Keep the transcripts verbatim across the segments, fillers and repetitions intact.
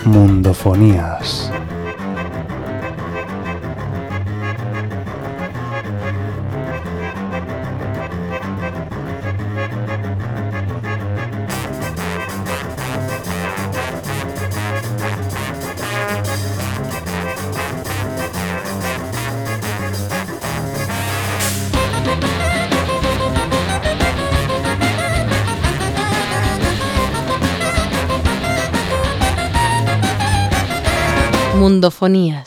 Mundofonías. Mundofonías.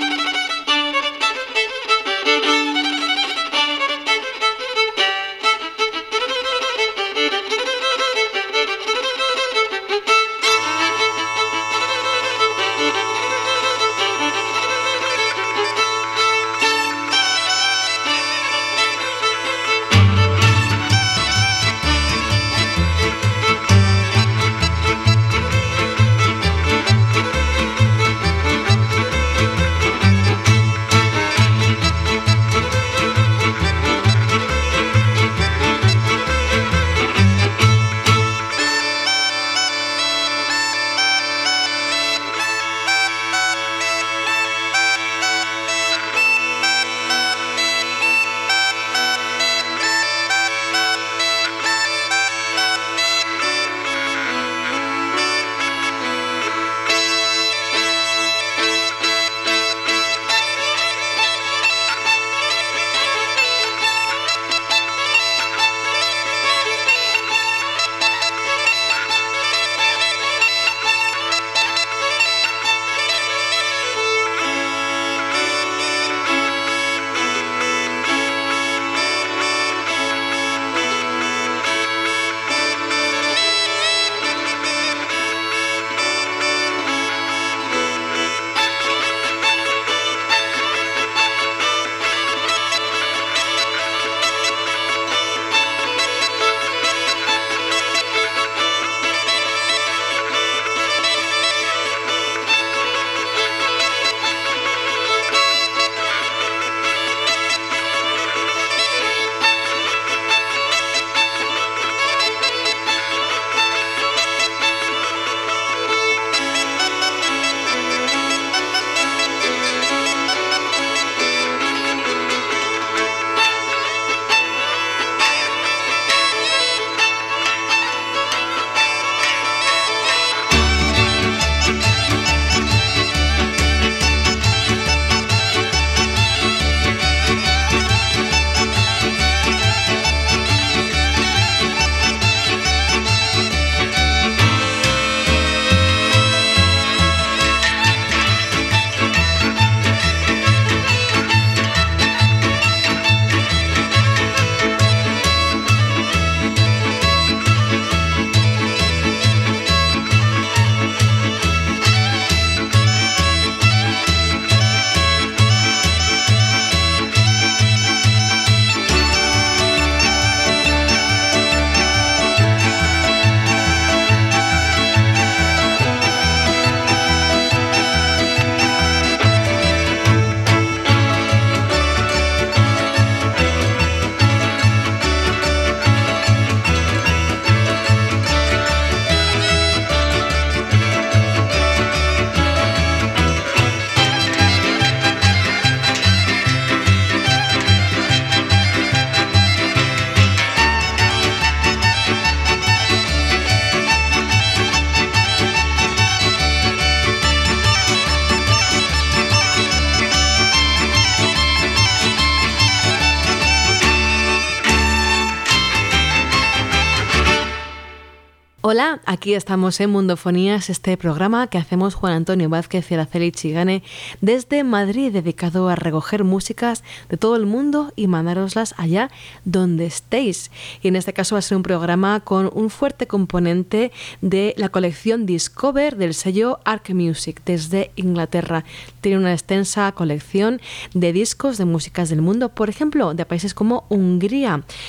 Hola, aquí estamos en Mundofonías, este programa que hacemos Juan Antonio Vázquez y Araceli Chigane desde Madrid, dedicado a recoger músicas de todo el mundo y mandároslas allá donde estéis. Y en este caso va a ser un programa con un fuerte componente de la colección Discover del sello Ark Music desde Inglaterra. Tiene una extensa colección de discos de músicas del mundo, por ejemplo, de países como Hungría.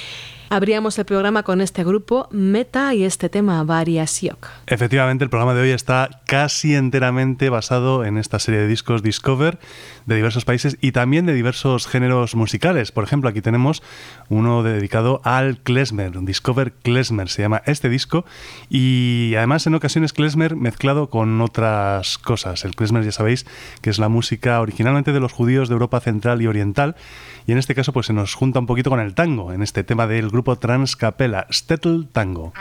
Abríamos el programa con este grupo, Meta, y este tema, Variasiok. Efectivamente, el programa de hoy está casi enteramente basado en esta serie de discos Discover de diversos países y también de diversos géneros musicales. Por ejemplo, aquí tenemos uno dedicado al klezmer, Discover Klezmer se llama este disco, y además en ocasiones klezmer mezclado con otras cosas. El klezmer, ya sabéis, que es la música originalmente de los judíos de Europa Central y Oriental, y en este caso pues se nos junta un poquito con el tango, en este tema del grupo Trans Capella, Shtetl Tango.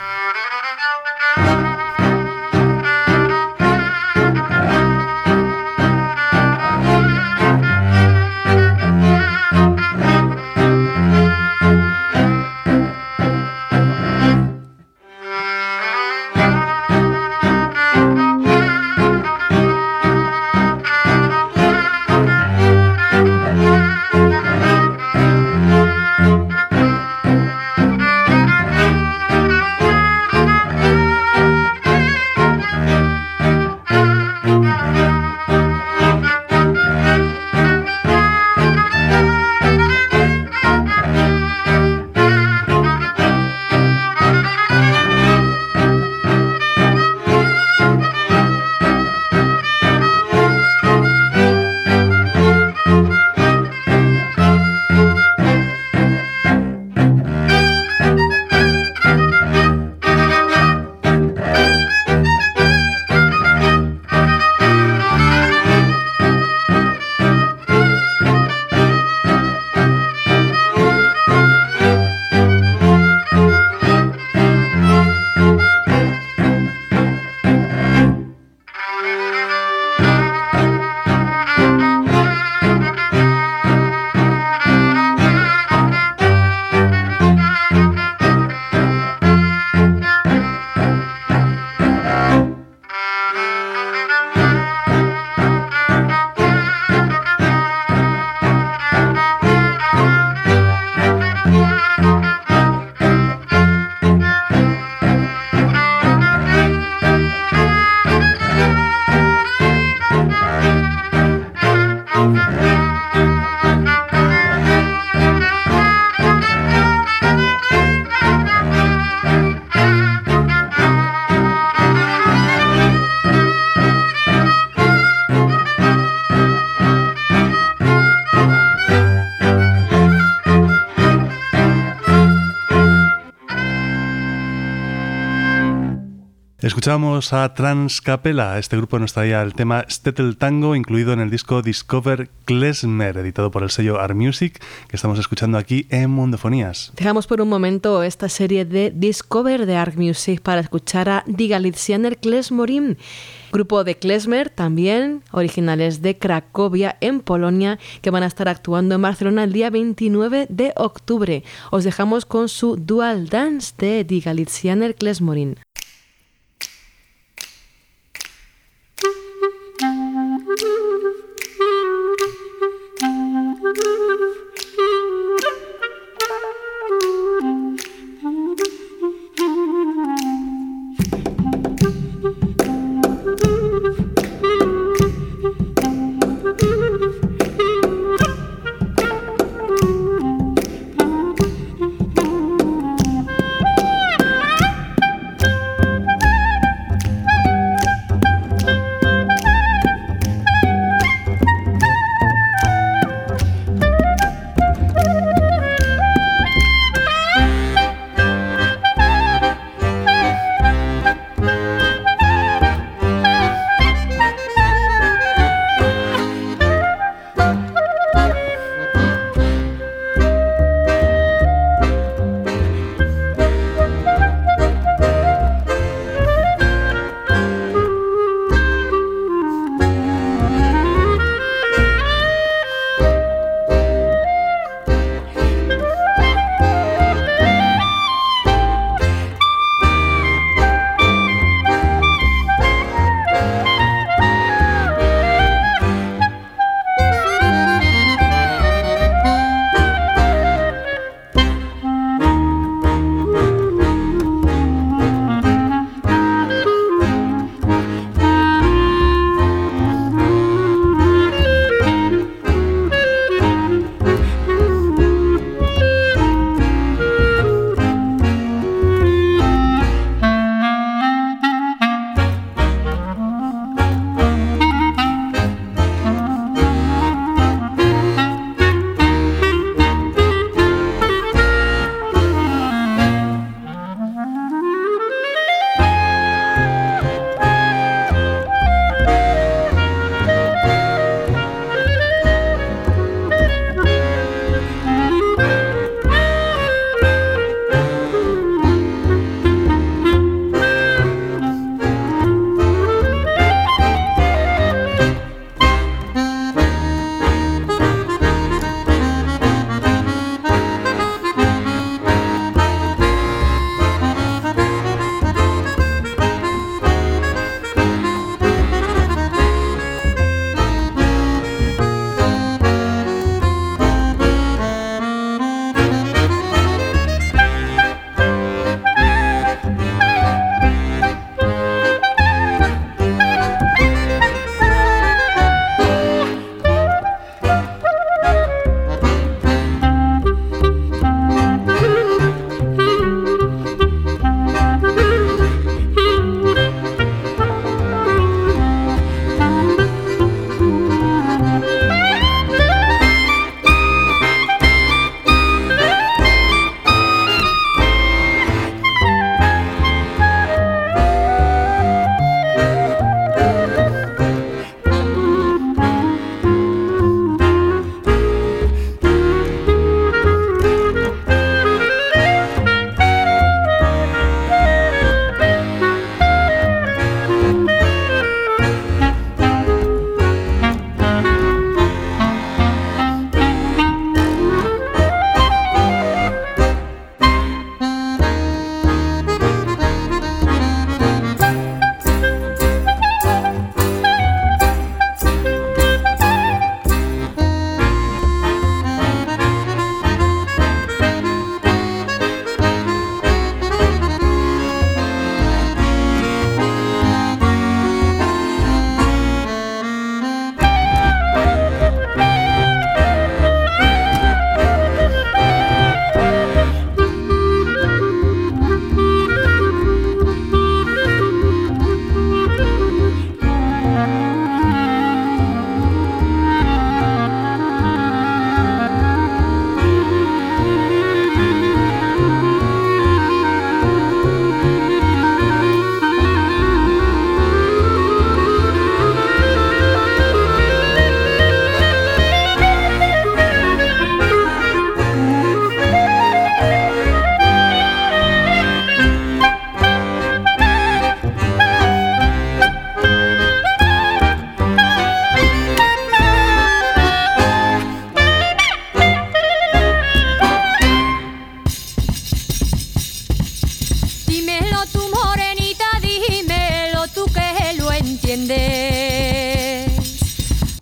Escuchamos a Trans Capella, este grupo nos traía el tema Shtetl Tango, incluido en el disco Discover Klezmer, editado por el sello Art Music, que estamos escuchando aquí en Mundofonías. Dejamos por un momento esta serie de Discover de Art Music para escuchar a Die Galicianer Klezmorim, grupo de klezmer también, originales de Cracovia, en Polonia, que van a estar actuando en Barcelona el día veintinueve de octubre. Os dejamos con su Dual Dance de Die Galicianer Klezmorim.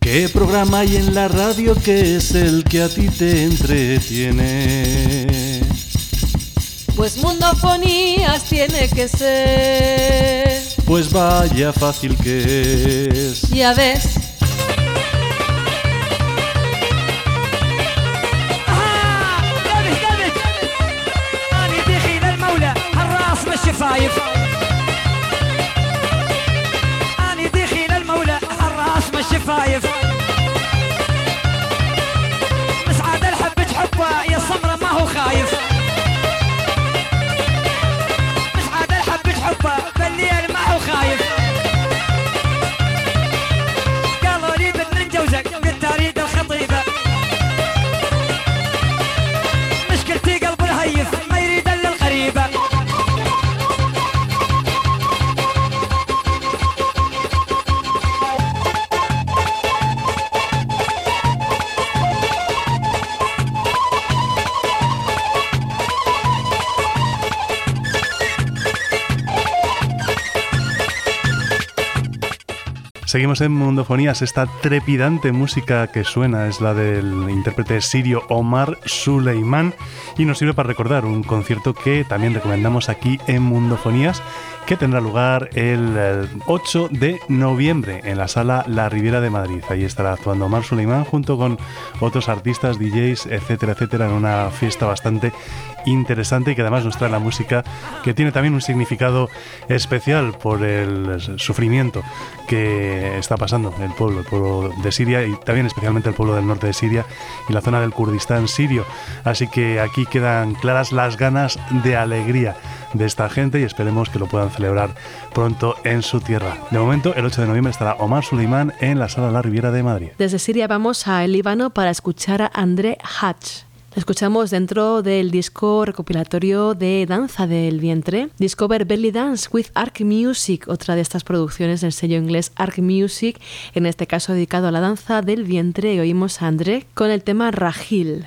¿Qué programa hay en la radio que es el que a ti te entretiene? Pues Mundofonías tiene que ser. Pues vaya fácil que es. Ya ves. آه دابش دابش أنا دخيل المولى الراس مش فايف أنا دخيل المولى الراس مش فايف مسعد الحب تحبه يا الصمرة ما هو خايف مسعد الحب تحبه بالليل ما هو خايف قالوا لي بدنا نجوزك قلت اريد الخطيبة مشكلتي قلب الهيف ما يريد الا القريبة Seguimos en Mundofonías. Esta trepidante música que suena es la del intérprete sirio Omar Suleiman y nos sirve para recordar un concierto que también recomendamos aquí en Mundofonías, que tendrá lugar el ocho de noviembre en la Sala La Riviera de Madrid. Ahí estará actuando Omar Suleiman junto con otros artistas, D Js, etcétera, etcétera, en una fiesta bastante interesante y que además nos trae la música que tiene también un significado especial por el sufrimiento que está pasando el pueblo, el pueblo de Siria y también especialmente el pueblo del norte de Siria y la zona del Kurdistán sirio. Así que aquí quedan claras las ganas de alegría de esta gente y esperemos que lo puedan celebrar pronto en su tierra. De momento, el ocho de noviembre estará Omar Suleiman en la Sala La Riviera de Madrid. Desde Siria vamos al Líbano para escuchar a André Hatch. Lo escuchamos dentro del disco recopilatorio de Danza del Vientre, Discover Belly Dance with Ark Music, otra de estas producciones del sello inglés Ark Music, en este caso dedicado a la danza del vientre, y oímos a André con el tema Rahil.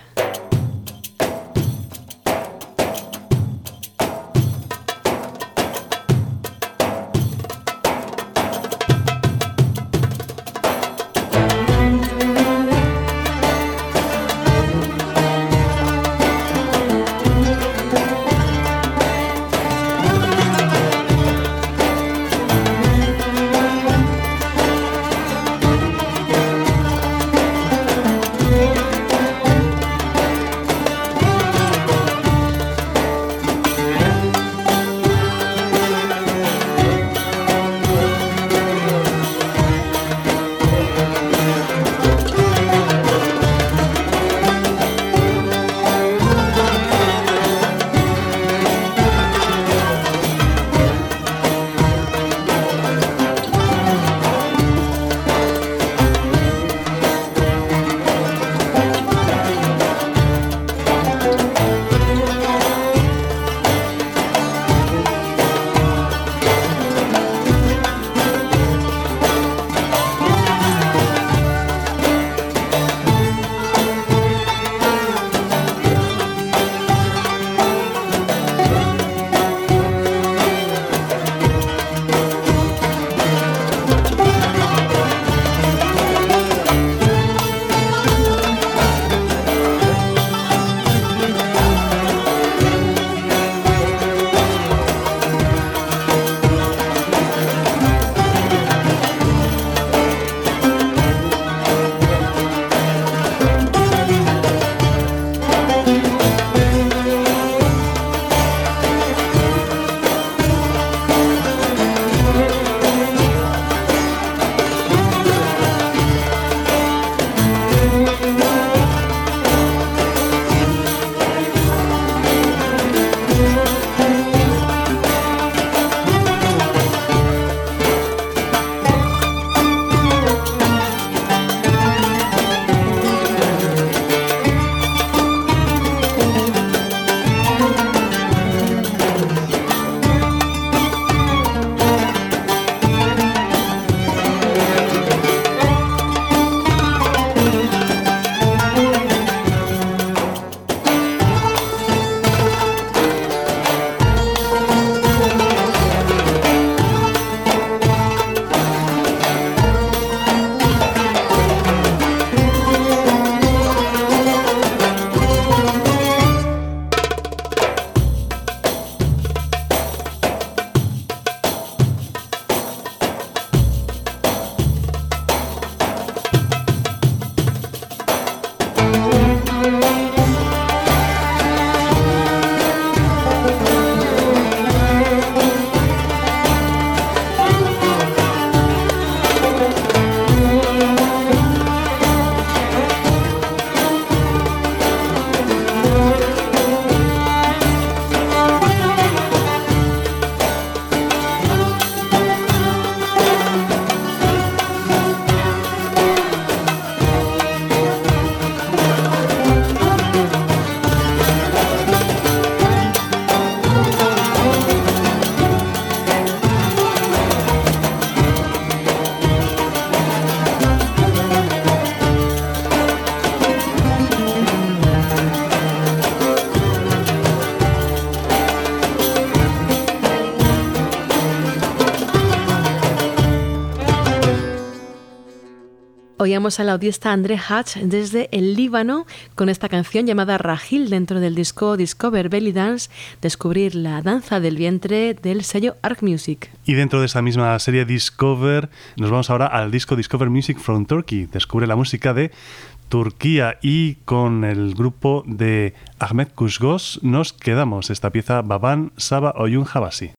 Oíamos al audista André Hatch desde el Líbano con esta canción llamada Rahil dentro del disco Discover Belly Dance, descubrir la danza del vientre del sello Ark Music. Y dentro de esa misma serie Discover nos vamos ahora al disco Discover Music from Turkey, descubre la música de Turquía, y con el grupo de Ahmet Kuşgöz nos quedamos esta pieza Baban Saba Oyun Habasi.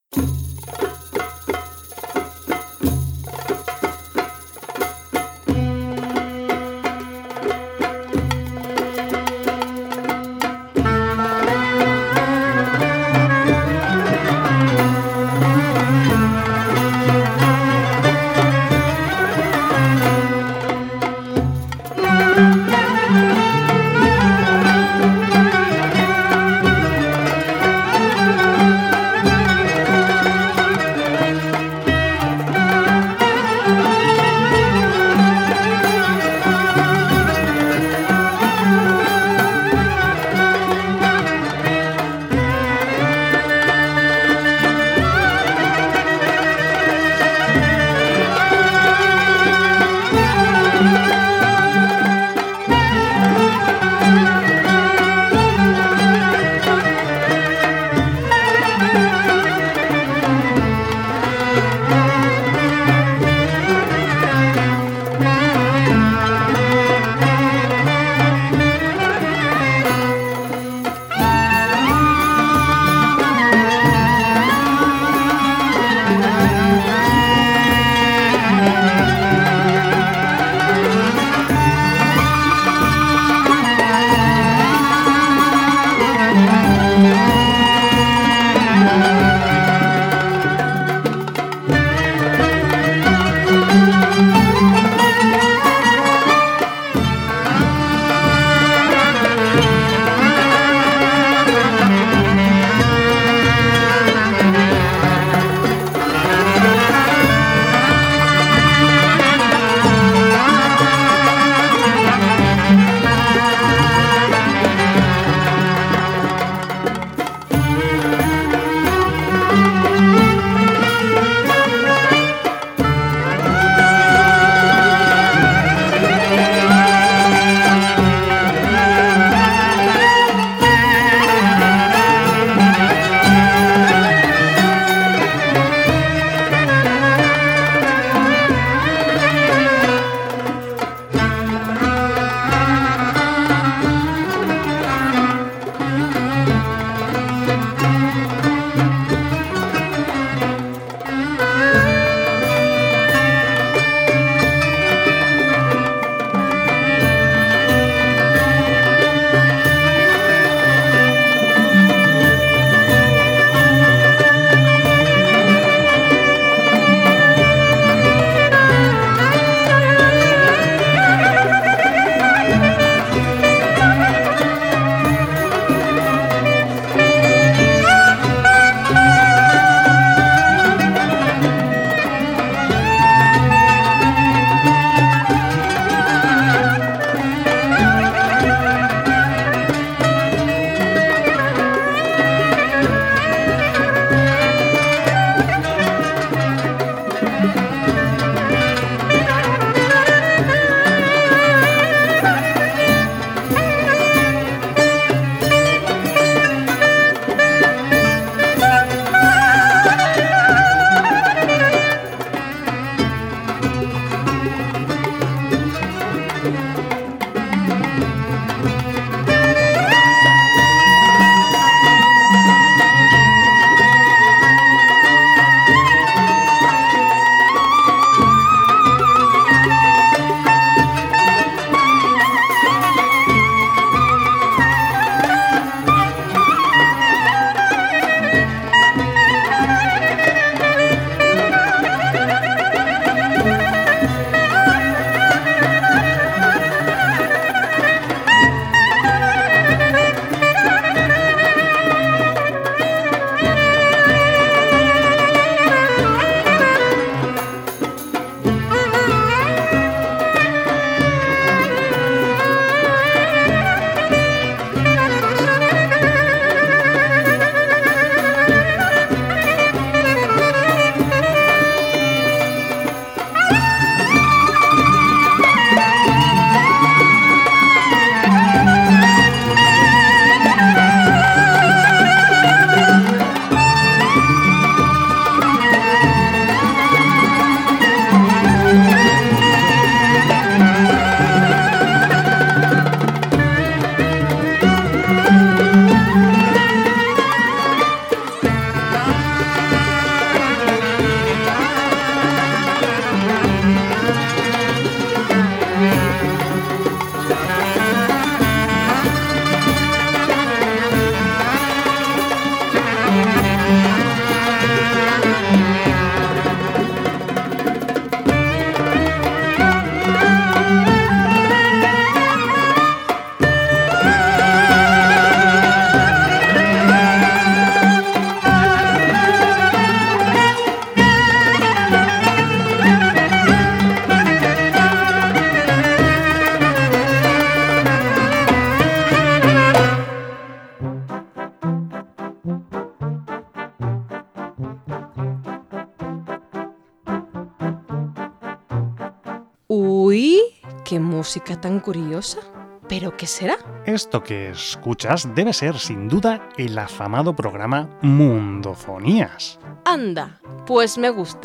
¡Qué música tan curiosa! ¿Pero qué será? Esto que escuchas debe ser, sin duda, el afamado programa Mundofonías. Anda, pues me gusta.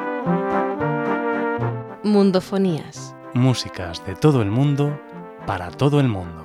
Mundofonías. Músicas de todo el mundo, para todo el mundo.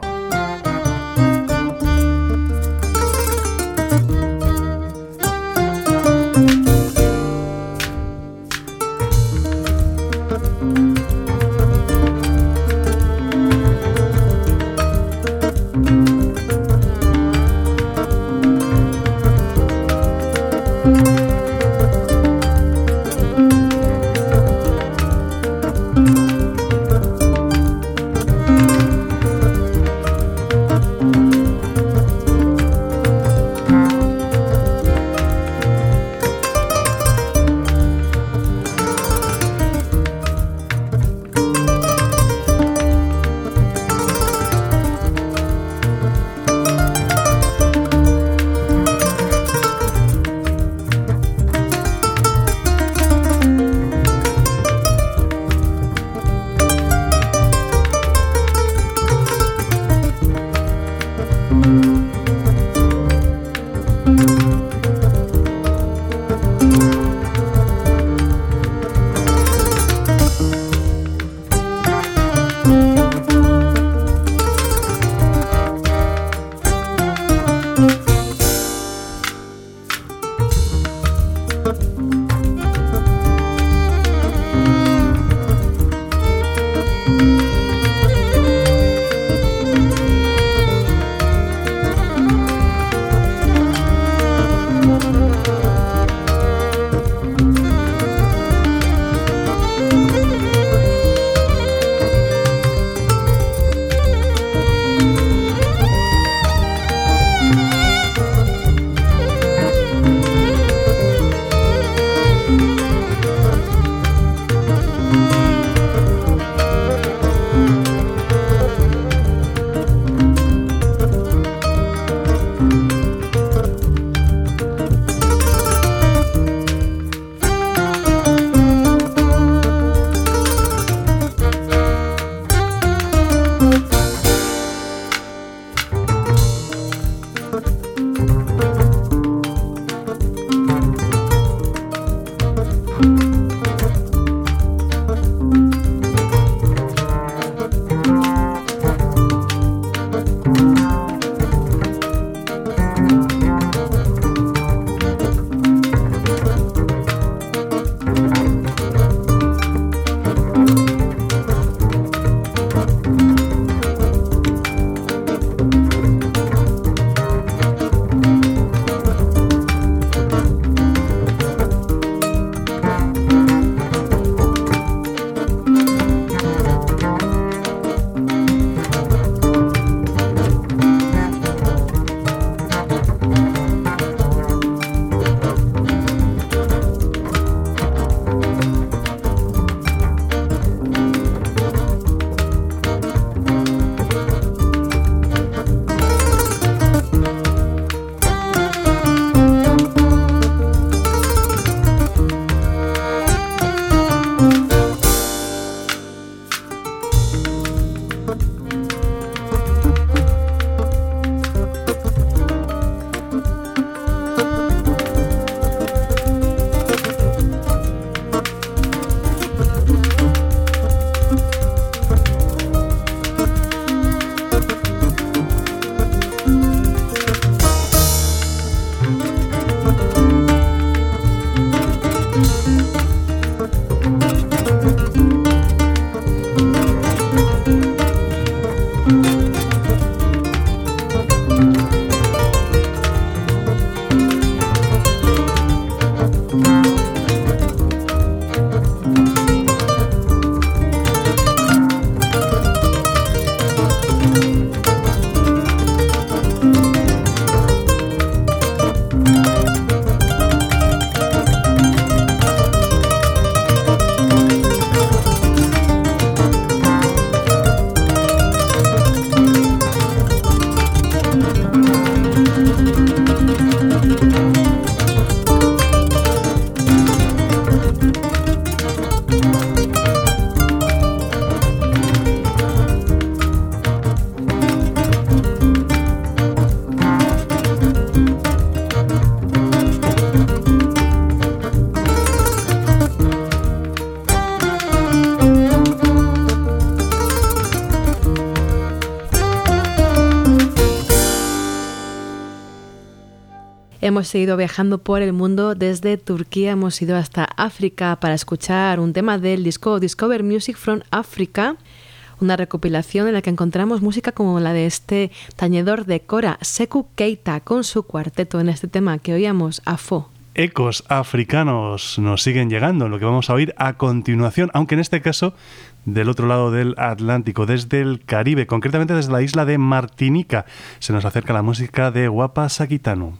Hemos seguido viajando por el mundo. Desde Turquía hemos ido hasta África para escuchar un tema del disco Discover Music from Africa, una recopilación en la que encontramos música como la de este tañedor de Kora, Sekou Keita, con su cuarteto en este tema que oíamos, Afo. Ecos africanos nos siguen llegando, lo que vamos a oír a continuación, aunque en este caso del otro lado del Atlántico, desde el Caribe, concretamente desde la isla de Martinica. Se nos acerca la música de Wapa Sakitano.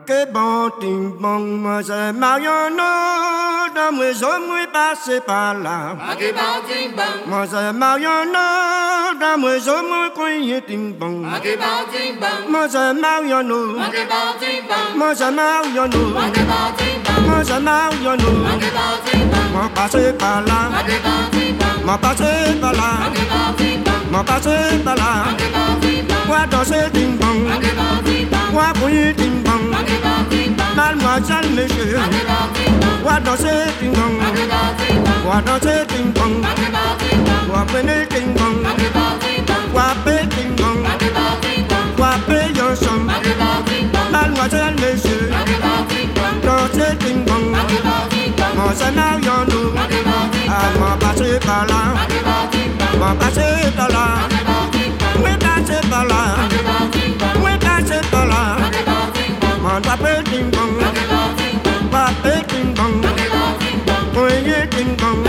M'en passer par là, m'en passer par là. Moi danser ding bang, moi bouillir ding bang. Mademoiselle monsieur, moi danser ding bang, moi danser ding bang, moi venir ding bang, moi payer ding bang, moi payer ensemble. Mademoiselle monsieur, danser ding bang, moi c'est marion nous. Ah, m'en passer par là, m'en passer par là, m'en passer par là, m'en passer par là, m'en taper ding bang, taper ding bang, moyen ding bang,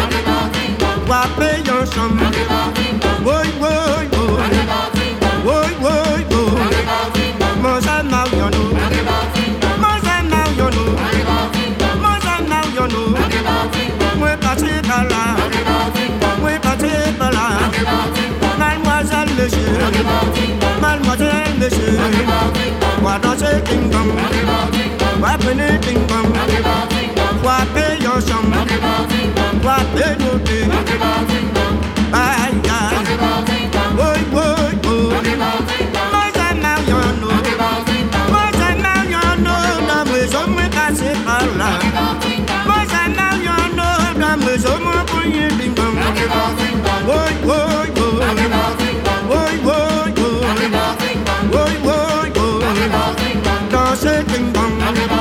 taper ensemble, woy woy woy, woy woy woy, mon ça marion nous, mon ça marion nous, mon ça marion nous. Moi passer par là, moi passer par là. Mademoiselle monsieur, mademoiselle monsieur, moi danser ding bang, moi venir ding bang, moi payer ensemble, moi payer noter. Aïe aïe, woy woy woy, moi ça marion nous, moi ça marion nous, dans mes hommes moi passer par là, moi ça marion. Maison mon poignet ding bang, woy woy woy, woy woy woy, woy woy woy, danser ding bang,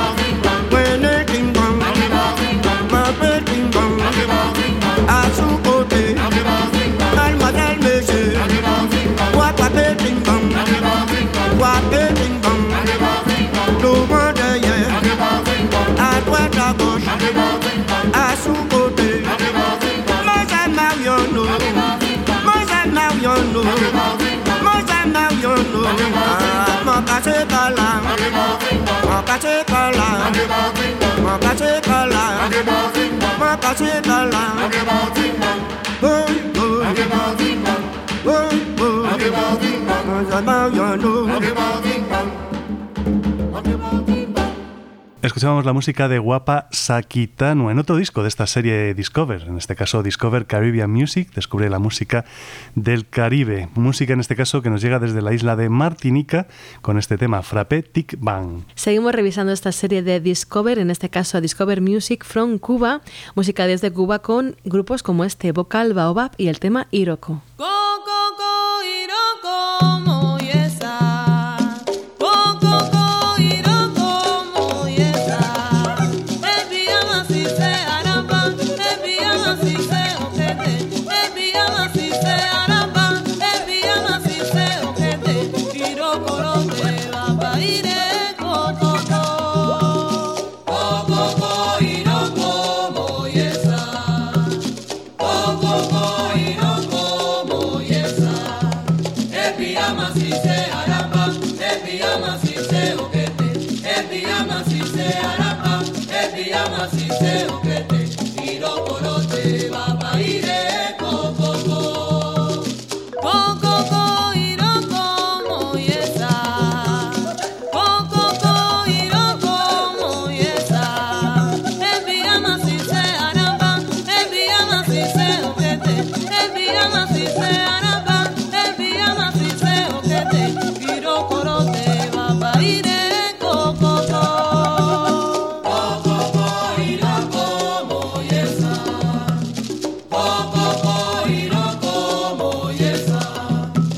venez ding bang, m'appelle ding bang, à son côté, mademoiselle monsieur, moi paper ding bang, moi paper ding bang, devant derrière, à droite à gauche, à son côté. Mariano, Moza Mariano, Moza Mariano, mon passé par là, mon passé par là, mon passé par là, mon passé par là, boy boy, boy boy, Moza Mariano. Escuchábamos la música de Wapa Sakitano en otro disco de esta serie Discover, en este caso Discover Caribbean Music, descubre la música del Caribe, música en este caso que nos llega desde la isla de Martinica con este tema Frappé Tic Bang. Seguimos revisando esta serie de Discover, en este caso Discover Music from Cuba, música desde Cuba con grupos como este Vocal Baobab y el tema Iroko. Go, go, go, Iroko, moyesa.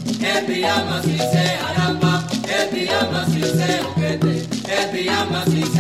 Llama si se aramba, el pijama si se ojete, el pijama si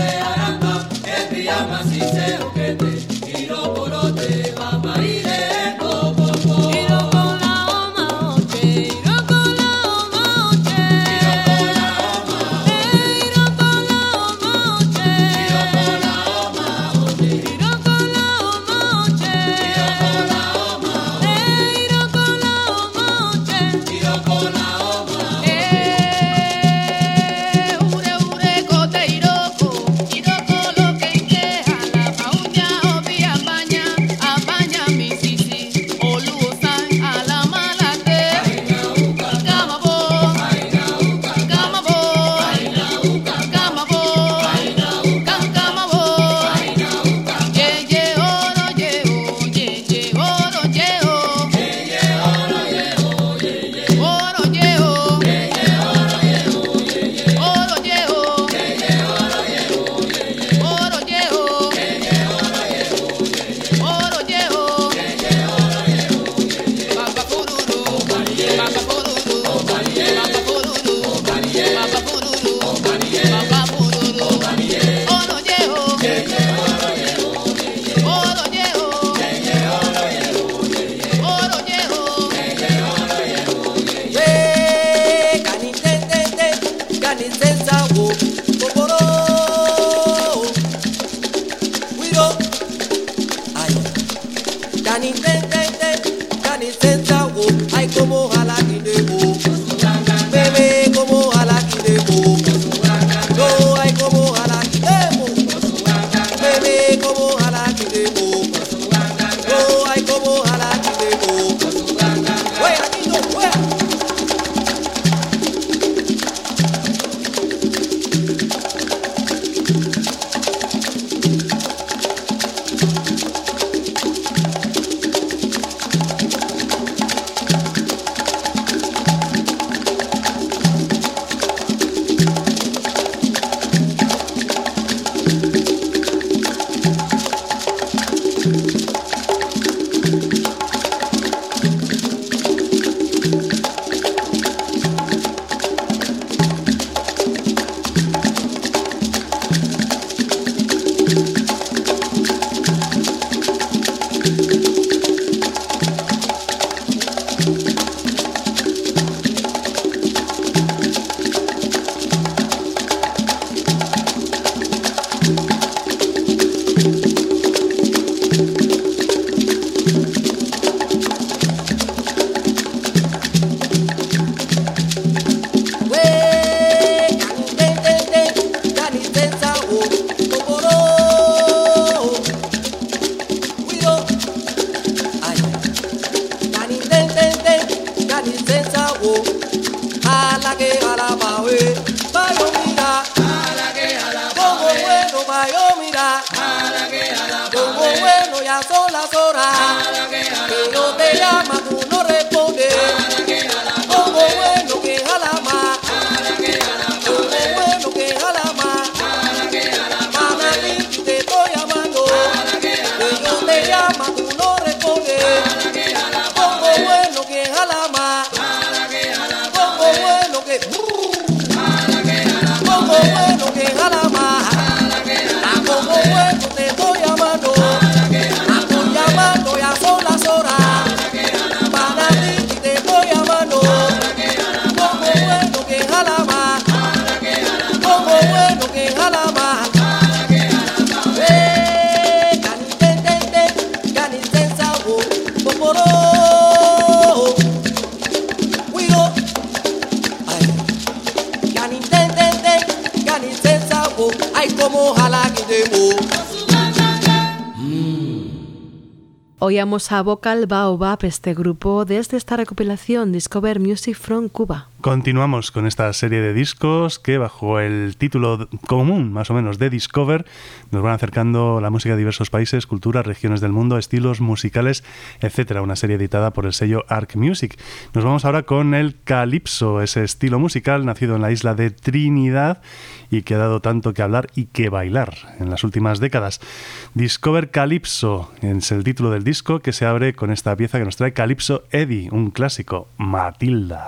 Oíamos a Vocal Baobab, este grupo, desde esta recopilación Discover Music from Cuba. Continuamos con esta serie de discos que, bajo el título común, más o menos, de Discover, nos van acercando la música de diversos países, culturas, regiones del mundo, estilos musicales, etcétera. Una serie editada por el sello Arc Music. Nos vamos ahora con el Calypso, ese estilo musical nacido en la isla de Trinidad y que ha dado tanto que hablar y que bailar en las últimas décadas. Discover Calypso es el título del disco, que se abre con esta pieza que nos trae Calypso Eddie, un clásico, Matilda.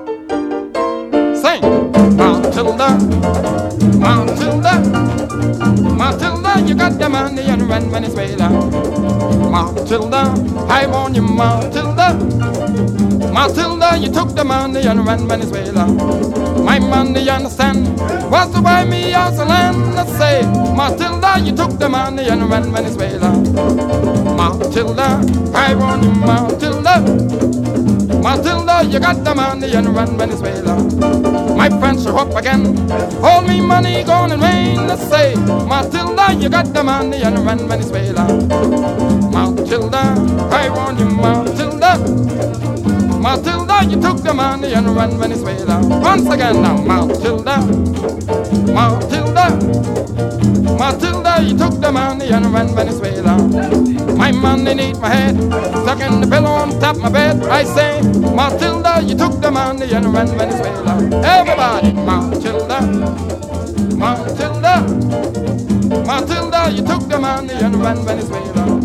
Sing, Matilda, Matilda, Matilda, you got the money and run Venezuela. Matilda, I want you, Matilda. Matilda, you took the money and ran Venezuela. My money, you understand, was to buy me house and land. Let's say, Matilda, you took the money and ran Venezuela. Matilda, I want you, Matilda. Matilda, you got the money and run Venezuela. My friends show up again, hold me money gone in rain. Let's say, Matilda, you got the money and run Venezuela. Matilda, I want you, Matilda. Matilda, you took the money and ran Venezuela. Once again now, Matilda, Matilda, Matilda, you took the money and ran Venezuela. My money need my head, stuck in the pillow on top of my bed. I say, Matilda, you took the money and ran Venezuela. Everybody, Matilda, Matilda, Matilda, you took the money and ran Venezuela.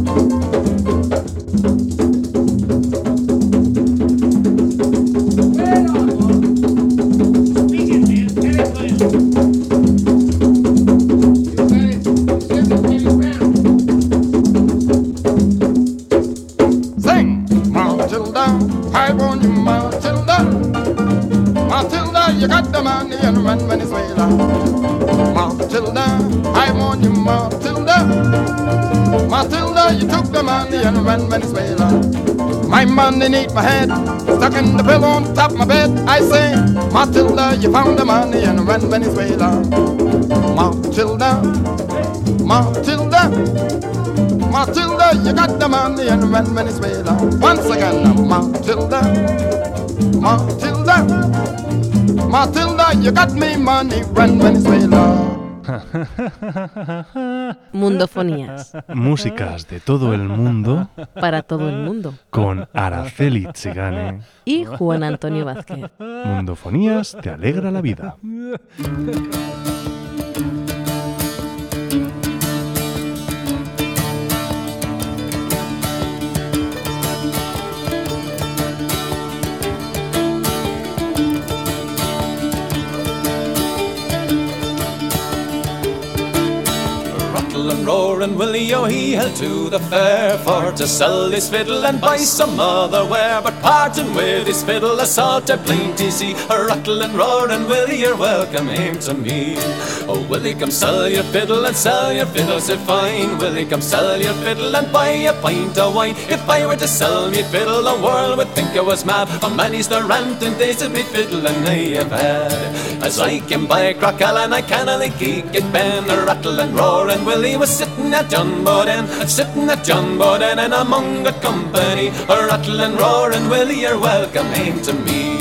You got the money and run Venezuela. Matilda, I want you, Matilda. Matilda, you took the money and ran Venezuela. My money need my head, stuck in the pillow on top of my bed. I say, Matilda, you found the money and ran Venezuela. Matilda, Matilda, Matilda, you got the money and ran Venezuela. Once again now, Matilda, Matilda, Matilda, you got me money, run Venezuela. Mundofonías. Músicas de todo el mundo. Para todo el mundo. Con Araceli Chigane. Y Juan Antonio Vázquez. Mundofonías te alegra la vida. And roaring Willie, oh, he held to the fair for to sell his fiddle and buy some other ware. But parting with his fiddle, a salt a plainty see. A rattle and roaring Willie, you're welcome hame to me. Oh, Willie, come sell your fiddle and sell your fiddle so fine. Willie, come sell your fiddle and buy a pint of wine. If I were to sell me fiddle, the world would think I was mad. Oh, many's the ranting days of me fiddle and I have had. As I came by Crocallan, I cannot geek it ben. A rattle and roaring Willie was sitting at John Bowden, sitting at John Bowden, and among the company, a rattle and roaring Willie, you're welcome hame to me.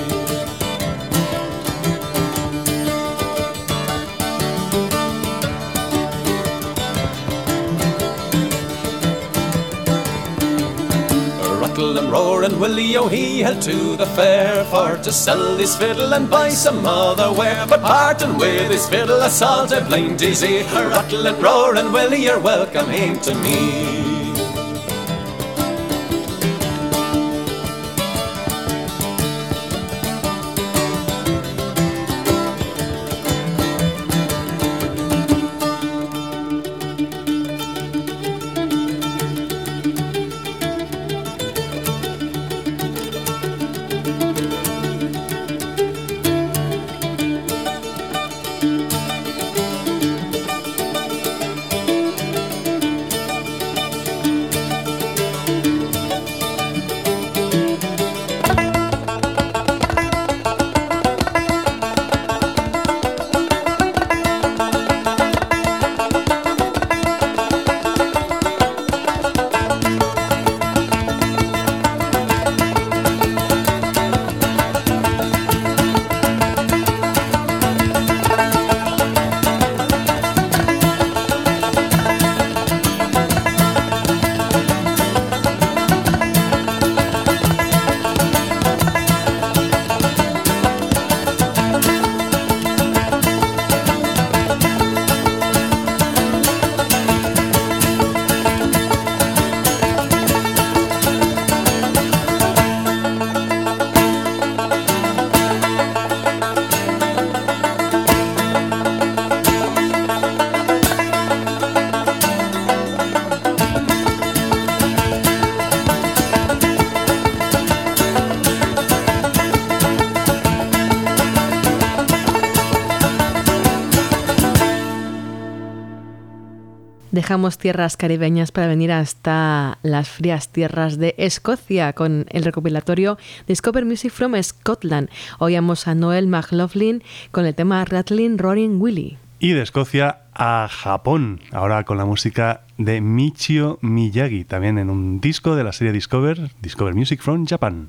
And roaring Willie, oh, he held to the fair for to sell his fiddle and buy some other ware. But parting with his fiddle, a salt a blind easy. A rattle and roaring Willie, you're welcome hame to me. Dejamos tierras caribeñas para venir hasta las frías tierras de Escocia con el recopilatorio Discover Music from Scotland. Oíamos a Noel McLaughlin con el tema Rattling Roaring Willie. Y de Escocia a Japón, ahora con la música de Michio Miyagi, también en un disco de la serie Discover, Discover Music from Japan.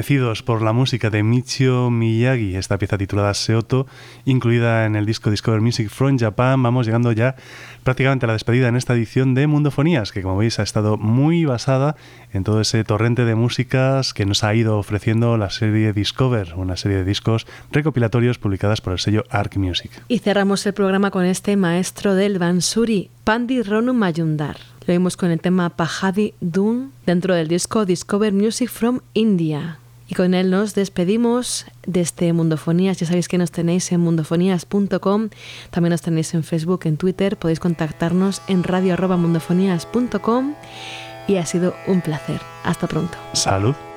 Agradecidos por la música de Michio Miyagi, esta pieza titulada Seoto, incluida en el disco Discover Music from Japan. Vamos llegando ya prácticamente a la despedida en esta edición de Mundofonías, que como veis ha estado muy basada en todo ese torrente de músicas que nos ha ido ofreciendo la serie Discover, una serie de discos recopilatorios publicadas por el sello Arc Music. Y cerramos el programa con este maestro del Bansuri, Pandi Ronu Mayundar. Lo vimos con el tema Pahadi Dun dentro del disco Discover Music from India. Y con él nos despedimos desde Mundofonías. Ya sabéis que nos tenéis en mundofonías punto com. También nos tenéis en Facebook, en Twitter. Podéis contactarnos en radio arroba mundofonías punto com. Y ha sido un placer. Hasta pronto. Salud.